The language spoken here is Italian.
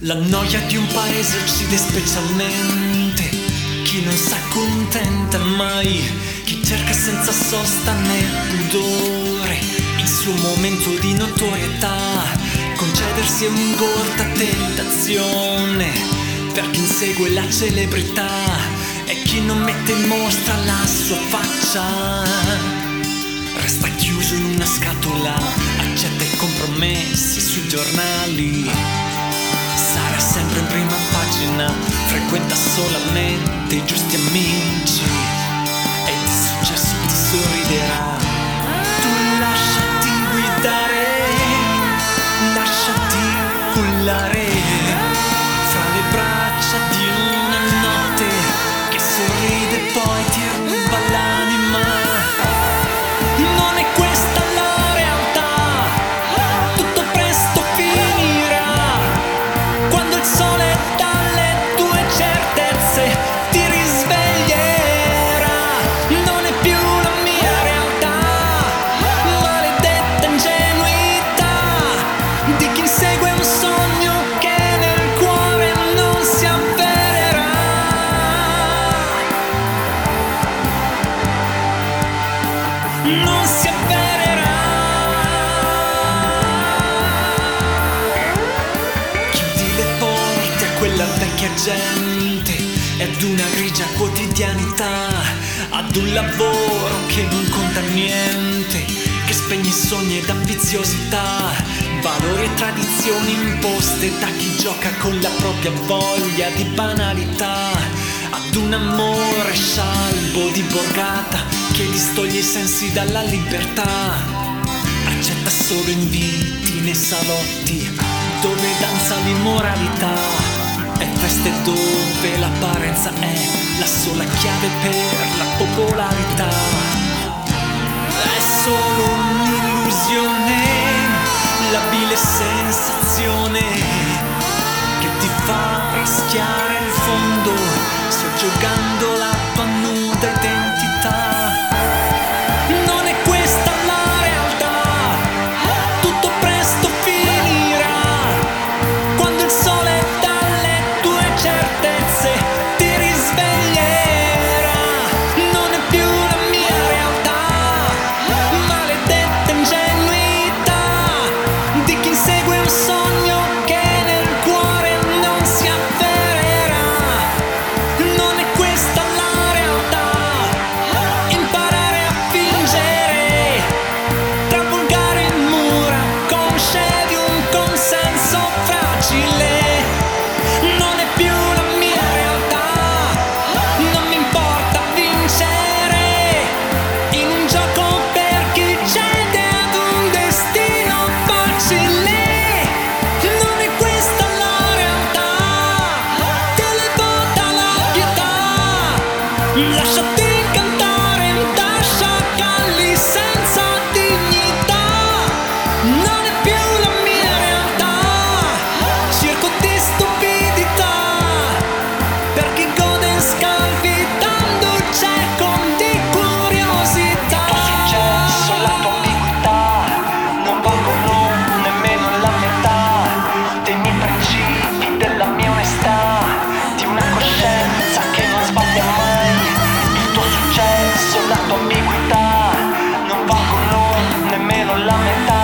La noia di un paese uccide specialmente chi non s'accontenta mai, chi cerca senza sosta né pudore il suo momento di notorietà. Concedersi è un'ingorda tentazione per chi insegue la celebrità e chi non mette in mostra la sua faccia. Resta chiuso in una scatola, accetta i compromessi sui giornali. Sarà sempre in prima pagina, frequenta solamente i giusti amici e di successo ti sorriderà. Tu lasciati guidare, lasciati cullare fra le braccia di una notte che sorride e poi ti ruba l'anima. Non è questa la realtà, tutto presto finirà quando il sole dalle tue certezze ti risveglierà. Non è più la mia realtà, maledetta ingenuità di chi insegue un sogno che nel cuore non si avvererà. Non si avvererà. Chiudi le porte a quella vecchia gente e ad una grigia quotidianità, ad un lavoro che non conta niente, che spegne sogni ed ambiziosità, valori e tradizioni imposte da chi gioca con la propria voglia di banalità, ad un amore scialbo di borgata che distoglie i sensi dalla libertà. Accetta solo inviti nei salotti dove danza l'immoralità e feste dove l'apparenza è la sola chiave per la popolarità. È solo un'illusione, labile sensazione che ti fa rischiare il fondo, soggiogando la tua nuda identità. Non è questa la realtà, tutto presto finirà quando il sole dalle tue certezze ti risveglierà. Non è più la mia realtà, maledetta ingenuità di chi insegue un sogno che nel cuore non si avvererà. Non è questa la realtà, imparare a fingere tra volgari mura consce di un consenso fragile. Non è più la mia realtà, non mi importa vincere in un gioco per chi cede ad un destino facile. Non è questa la realtà, televota la pietà, lasciati incantare da sciacalli senza dignità. Non è più la mia realtà, circo di stupidità per chi gode scalpitando cieco di curiosità. Il tuo successo, la tua ambiguità non valgono nemmeno la metà dei miei principi, della mia onestà, di una coscienza che non sbaglia mai. Il tuo successo, la tua ambiguità non valgono nemmeno la metà